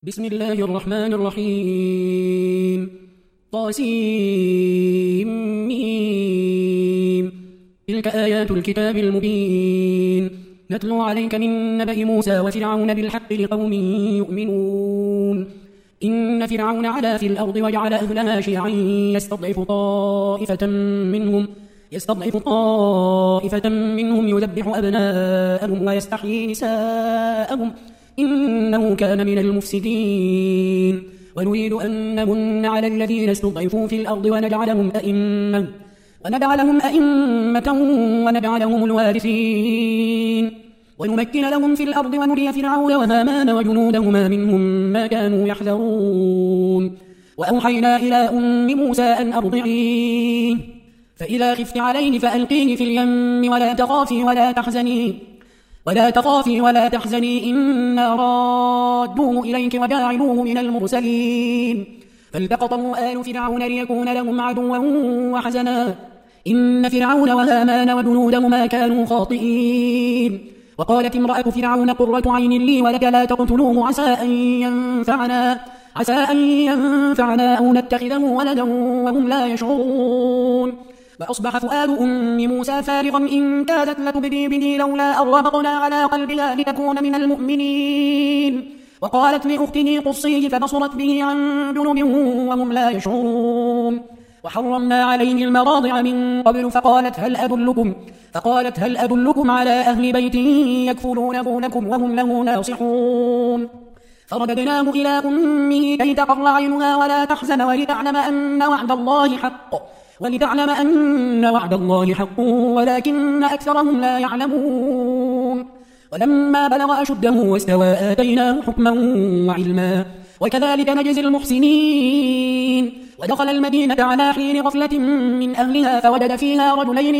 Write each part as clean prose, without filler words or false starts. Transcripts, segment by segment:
بسم الله الرحمن الرحيم طاسيم. تلك آيات الكتاب المبين نتلو عليك من نبأ موسى وفرعون بالحق لقوم يؤمنون. إن فرعون علا في الأرض وجعل أهلها شيعا يستضعف طائفة منهم يذبح أبناءهم ويستحيي نساءهم إنه كان من المفسدين. ونريد أن نمن على الذين استضعفوا في الأرض ونجعلهم أئمة ونجعلهم الوارثين ونمكن لهم في الأرض ونري فرعون وهامان وجنودهما منهم ما كانوا يحذرون. وأوحينا إلى أم موسى أن أرضعيه فإذا خفت عليه فألقيه في اليم ولا تخافي ولا تحزني إنا رادوه إليك وجاعلوه من المرسلين. فالتقطه آل فرعون ليكون لهم عدوا وحزنا إن فرعون وهامان وجنودهما كانوا خاطئين. وقالت امرأة فرعون قرة عين لي ولك لا تقتلوه عسى أن ينفعنا أو نتخذه ولدا وهم لا يشعرون. وأصبح فؤاد أم موسى فارغا إن كادت لتبدي به لولا أن ربطنا على قلبها لتكون من المؤمنين. وقالت لأخته قصيه فبصرت به عن جنب وهم لا يشعرون. وحرمنا عليه المراضع من قبل فقالت هل أدلكم على أهل بيت يكفلونه لكم وهم له ناصحون. فرددناه إلى أمه كي تقر عينها ولا تحزن ولتعلم أن وعد الله حق ولكن أكثرهم لا يعلمون. ولما بلغ أشده واستوى آتيناه حكما وعلما وكذلك نجزي المحسنين. ودخل المدينة على حين غفلة من أهلها فوجد فيها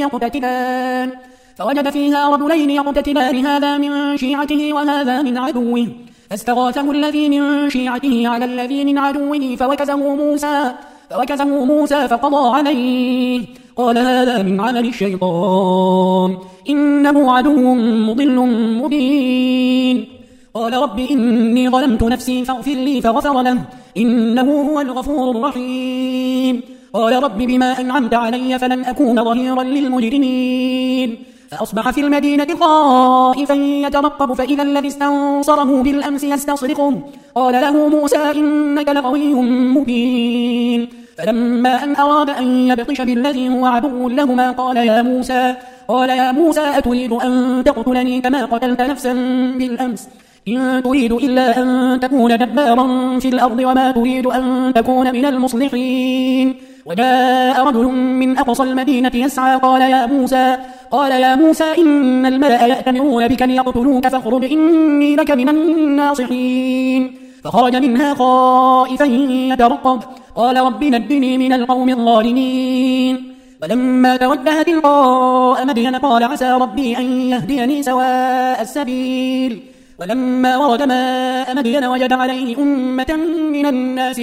رجلين يقتتلان هذا من شيعته وهذا من عدوه فاستغاثه الذي من شيعته على الذي من عدوه فوكزه موسى فقضى عليه قال هذا من عمل الشيطان إنه عدو مضل مبين. قال رب إني ظلمت نفسي فاغفر لي فغفر له إنه هو الغفور الرحيم. قال رب بما أنعمت علي فلن أكون ظهيرا للمجرمين. فأصبح في المدينة خائفا يترقب فإذا الذي استنصره بالأمس يستصرخه قال له موسى إنك لغوي مبين. فلما أن أراد أن يبطش بالذي هو عدو لهما قال يا موسى أتريد أن تقتلني كما قتلت نفسا بالأمس إن تريد إلا أن تكون جبارا في الأرض وما تريد أن تكون من المصلحين. وجاء رجل من أقصى المدينة يسعى قال يا موسى إن الملأ يأتمرون بك ليقتلوك فاخرج إني لك من الناصحين. فخرج منها خائفا يترقب قال رب نجني من القوم الظالمين. ولما توجه تلقاء مدين قال عسى ربي أن يهديني سواء السبيل. ولما ورد ماء مدين وجد عليه أمة من الناس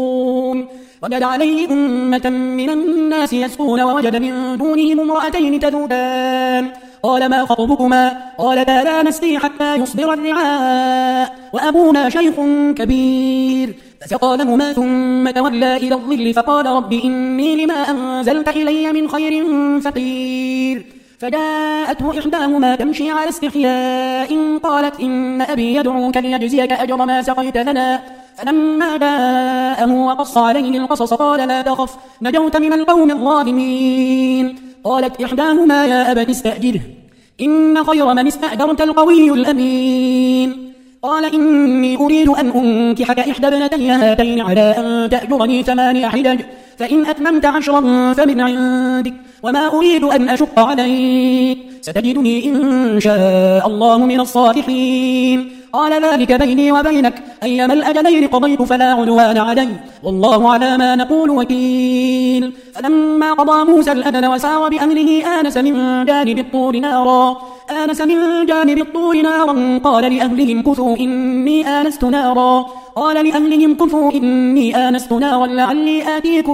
يسقون ووجد من دونهم امرأتين تذودان قال ما خطبكما قالتا لا نسقي حتى يصدر الرعاء وأبونا شيخ كبير. فسقى لهما ثم تولى إلى الظل فقال رب إني لما أنزلت إلي من خير فقير. فجاءته إحداهما تمشي على استحياء قالت إن أبي يدعوك ليجزيك أجر ما سقيت لنا. فلما جاءه وقص عليه القصص قال لا تخف نجوت من القوم الظالمين. قالت إحداهما يا أبت استأجره إن خير من استأجرت القوي الأمين. قال إني أريد أن أنكحك إحدى ابنتي هاتين على أن تأجرني 8 حجج فإن أتممت 10 فمن عندك وما أريد أن أشق عليك ستجدني إن شاء الله من الصالحين. قال ذلك بيني وبينك أيما الأجلين قضيت فلا عدوان علي والله على ما نقول وكيل. فلما قضى موسى الأجل وسار بأهله آنس من جانب الطور نارا قال لأهلهم كثوا إني آنست نارا لعلي آتيكم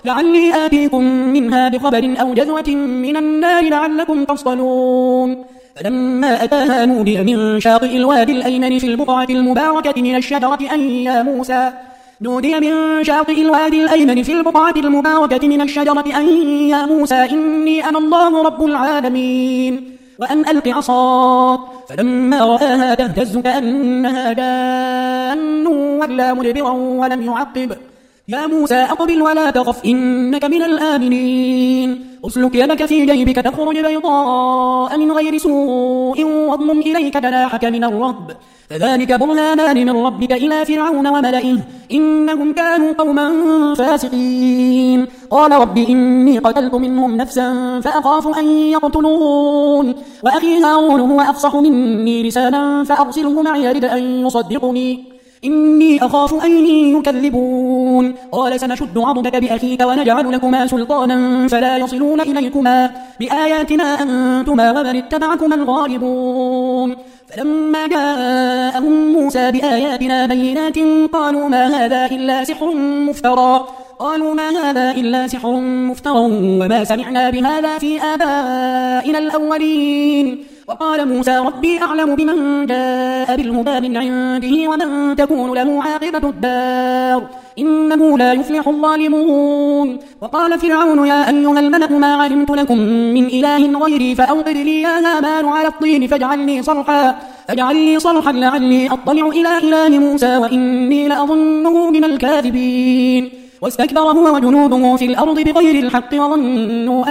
منها بخبر أو جذوة من النار لعلكم تصطلون. فلما أتاها نودي من شاطئ الوادي الأيمن في البقعة المباركة من الشجرة أن يا موسى نودي من شاطئ الوادي الأيمن في البقعة المباركة من الشجرة أن يا موسى إني أنا الله رب العالمين وأن ألق عصاك فلما رآها تهتز كأنها جان ولا مدبرا ولم يعقب يا موسى أقبل ولا تخف إنك من الآمنين أسلك يدك في جيبك تخرج بيضاء من غير سوء واضمم إليك جناحك من الرهب فذلك برهانان من ربك إلى فرعون وملئه إنهم كانوا قوما فاسقين قال رب إني قتلت منهم نفسا فأخاف أن يقتلون وأخي هارون هو أفصح مني لسانا فأرسله معي يرد أن يصدقني إني أخاف أن يكذبون قال سنشد عضدك بأخيك ونجعل لكما سلطانا فلا يصلون إليكما بآياتنا أنتما ومن اتبعكما الغالبون فلما جاءهم موسى بآياتنا بينات قالوا ما هذا إلا سحر مفترى وما سمعنا بهذا في آبائنا الأولين وقال موسى ربي أعلم بمن جاء بالهدى من عنده ومن تكون له عاقبة الدار إنه لا يفلح الظالمون وقال فرعون يا أيها الملأ ما علمت لكم من إله غيري فأوقد لي يا هامان على الطين فاجعل لي صرحا لعلي أطلع إلى إله موسى وإني لأظنه من الكاذبين واستكبر هو وجنوده في الأرض بغير الحق وظنوا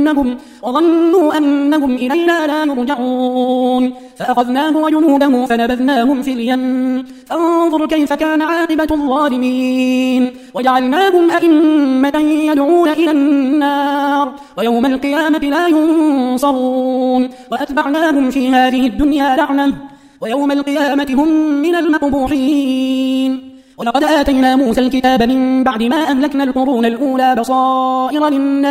أنهم إلينا لا يرجعون فأخذناه وجنوده فنبذناهم في اليم فانظر كيف كان عاقبة الظالمين وجعلناهم أئمة يدعون إلى النار ويوم القيامة لا ينصرون وأتبعناهم في هذه الدنيا لعنة ويوم القيامة هم من المقبوحين ولقد آتينا موسى الكتاب من بعد ما أهلكنا القرون الأولى بصائر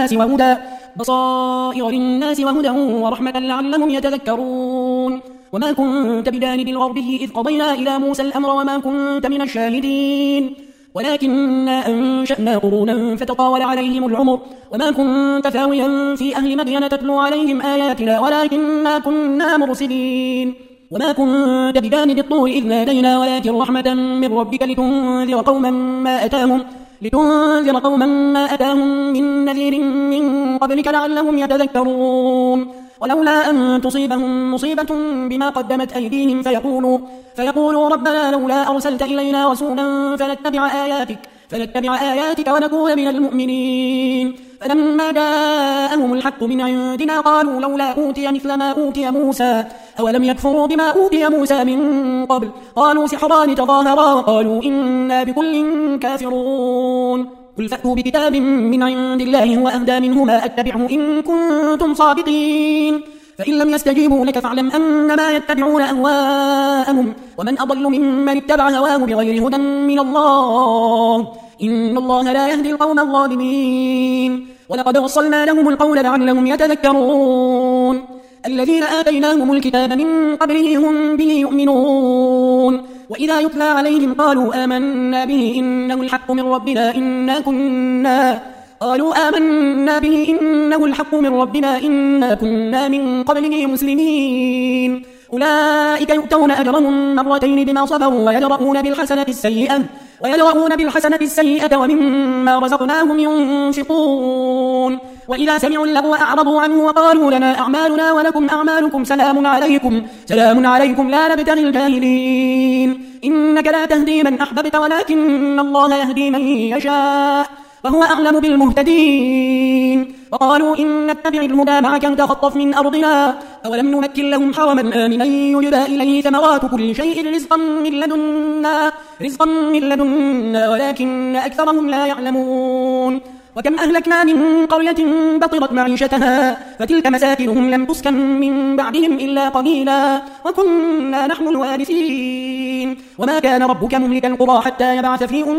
للناس وهدى ورحمة لعلهم يتذكرون وما كنت بجانب الغربي إذ قضينا إلى موسى الأمر وما كنت من الشاهدين ولكننا أنشأنا قرونا فتطاول عليهم العمر وما كنت ثاويا في أهل مدين تتلو عليهم آياتنا ولكننا كنا مرسلين وما كنت بجانب الطور إذ نادينا ولكن رحمة من ربك لتنذر قوما ما أتاهم من نذير من قبلك لعلهم يتذكرون ولولا أن تصيبهم مصيبة بما قدمت أيديهم فيقولوا ربنا لولا أرسلت إلينا رسولا فنتبع آياتك ونكون من المؤمنين فلما جاءهم الحق من عندنا قالوا لولا أوتي مثل ما أوتي موسى أولم يكفروا بما أوتي موسى من قبل قالوا سحران تظاهرا وقالوا إنا بكل كافرون قل فأتوا بكتاب من عند الله هو أهدى منهما أتبعه إن كنتم صادقين فإن لم يستجيبوا لك فاعلم أنما يتبعون أهواءهم ومن أضل ممن اتبع هواه بغير هدى من الله إن الله لا يهدي القوم الظالمين ولقد وصلنا لهم القول لعلهم يتذكرون الذين آتيناهم الكتاب من قبله هم به يؤمنون وإذا يتلى عليهم قالوا آمنا به إنه الحق من ربنا إنا كنا من قبله مسلمين أولئك يؤتون أجرهم مرتين بما صبروا ويدرؤون بالحسنة السيئة ومما رزقناهم ينفقون وإذا سمعوا اللغو أعرضوا عنه وقالوا لنا أعمالنا ولكم أعمالكم سلام عليكم لا نبتغي الجاهلين إنك لا تهدي من أحببت ولكن الله يهدي من يشاء وهو أعلم بالمهتدين وقالوا إن نتبع الهدى معك نتخطف من أرضنا أولم نمكن لهم حرما آمنا يجبى إليه ثمرات كل شيء رزقا من لدنا ولكن أكثرهم لا يعلمون وكم أهلكنا من قرية بطرت معيشتها فتلك مساكنهم لم تسكن من بعدهم إلا قليلا وكنا نحن الوارثين وما كان ربك مهلك القرى حتى يبعث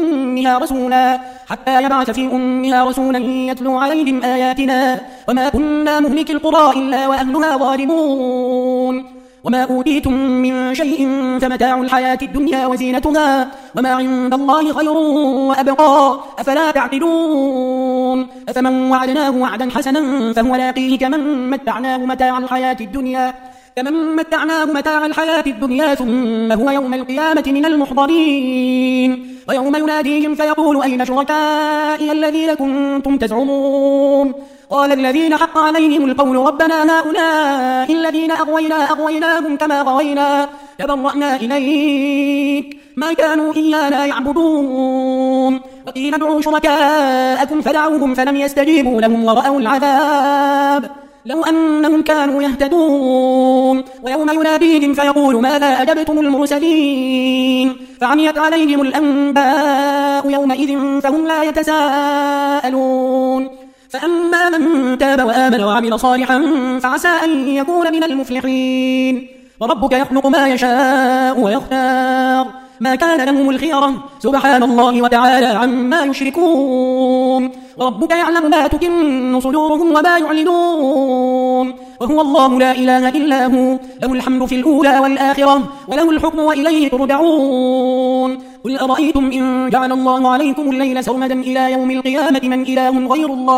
في أمها رسولا يتلو عليهم آياتنا وما كنا مهلك القرى إلا وأهلها ظالمون وما أوتيتم من شيء فمتاع الحياة الدنيا وزينتها وما عند الله خير وأبقى أفلا تعقلون أفمن وعدناه وعدا حسنا فهو لاقيه كمن متعناه متاع الحياة الدنيا كمن متعناه متاع الحياة الدنيا ثم هو يوم القيامة من المحضرين ويوم يناديهم فيقول أين شركائي الذين كنتم تزعمون قال الذين حق عليهم القول ربنا هؤلاء الذين أغويناهم كما غوينا تبرأنا إليك ما كانوا إيانا يعبدون وقيل ادعوا شركاءكم فدعوهم فلم يستجيبوا لهم ورأوا العذاب لو أنهم كانوا يهتدون ويوم يناديهم فيقول ماذا أجبتم المرسلين فعميت عليهم الأنباء يومئذ فهم لا يتساءلون فأما من تاب وآمن وعمل صالحا فعسى أن يكون من المفلحين وربك يخلق ما يشاء ويختار ما كان لهم الخيرة سبحان الله وتعالى عما يشركون وربك يعلم ما تكن صدورهم وما يعلنون وهو الله لا إله إلا هو له الحمد في الأولى والآخرة وله الحكم وإليه ترجعون قل أرأيتم إن جعل الله عليكم الليل سرمدا إلى يوم القيامة من إله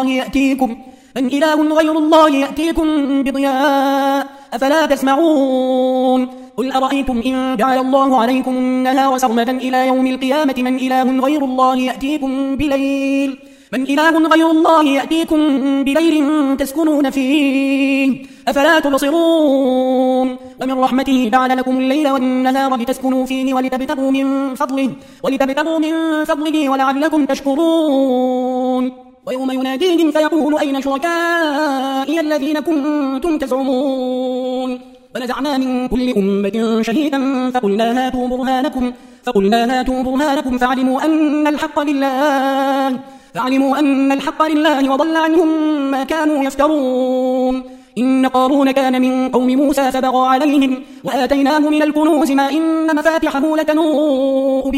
غير الله يأتيكم بضياء أفلا تسمعون قل أرأيتم إن جعل الله عليكم النهار سرمدا إلى يوم القيامة من إله غير الله يأتيكم بليل تسكنون فيه أفلا تبصرون ومن رحمته جعل لكم الليل والنهار لتسكنوا فيه ولتبتغوا من فضله ولعلكم تشكرون ويوم يناديهم فيقول أين شركائي الذين كنتم تزعمون ونزعنا من كل أمة شهيدا فقلنا هاتوا برهانكم فعلموا أن الحق لله وضل عنهم ما كانوا يفترون إن قارون كان من قوم موسى فبغى عليهم وآتيناه من الكنوز ما إن مفاتحه لتنوء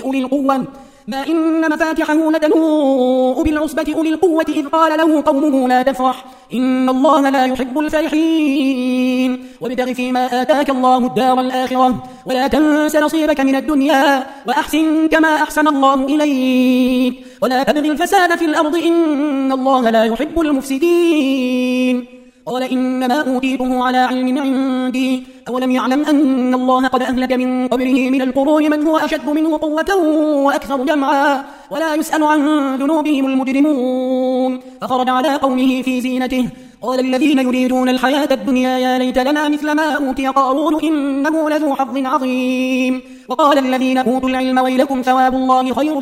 بالعصبة أولي القوة إذ قال له قومه لا تفرح إن الله لا يحب الفرحين وابتغ فيما آتاك الله الدار الآخرة ولا تنس نصيبك من الدنيا وأحسن كما أحسن الله إليك ولا تبغ الفساد في الأرض إن الله لا يحب المفسدين قال إنما أوتيته على علم عندي أولم يعلم أن الله قد أهلك من قبله من القرون من هو أشد منه قوة وأكثر جمعا ولا يسأل عن ذنوبهم المجرمون فخرج على قومه في زينته قال الذين يريدون الحياة الدنيا يا ليت لنا مثل ما أوتي قارون إنه لذو حظ عظيم وقال الذين أوتوا العلم ويلكم ثواب الله خير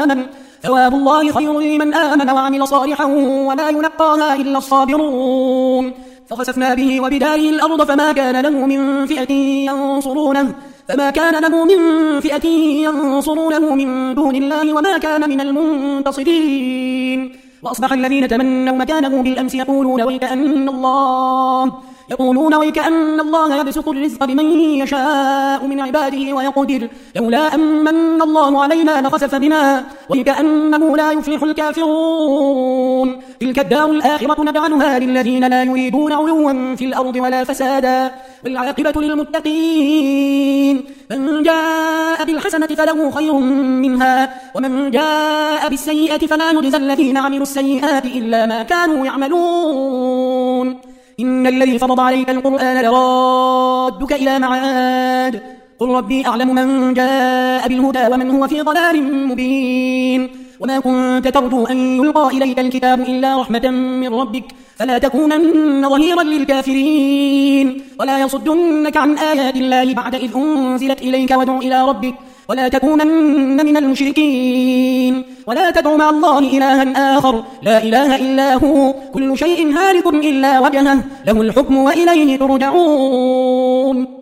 لمن آمن وعمل صالحا ولا يلقاها إلا الصابرون فخسفنا به وبداره الأرض فما كان له من فئة ينصرونه من دون الله وما كان من المنتصرين وأصبح الذين تمنوا مكانه بالأمس يقولون ويكأن الله يبسط الرزق لمن يشاء من عباده ويقدر لولا أمن الله علينا لخسف بنا ويكأنه لا يفلح الكافرون تلك الدار الآخرة نجعلها للذين لا يريدون علوا في الأرض ولا فسادا والعاقبة للمتقين من جاء بالحسنة فله خير منها ومن جاء بالسيئة فلا يجزى الذين عملوا السيئات إلا ما كانوا يعملون إن الذي فرض عليك القرآن لرادك إلى معاد قل ربي أعلم من جاء بالهدى ومن هو في ضلال مبين وما كنت ترجو أن يلقى إليك الكتاب إلا رحمة من ربك فلا تكونن ظهيرا للكافرين ولا يصدنك عن آيات الله بعد إذ أنزلت إليك وادع إلى ربك ولا تكونن من المشركين ولا تدع مع الله إلها آخر لا إله إلا هو كل شيء هالك إلا وجهه له الحكم وإليه ترجعون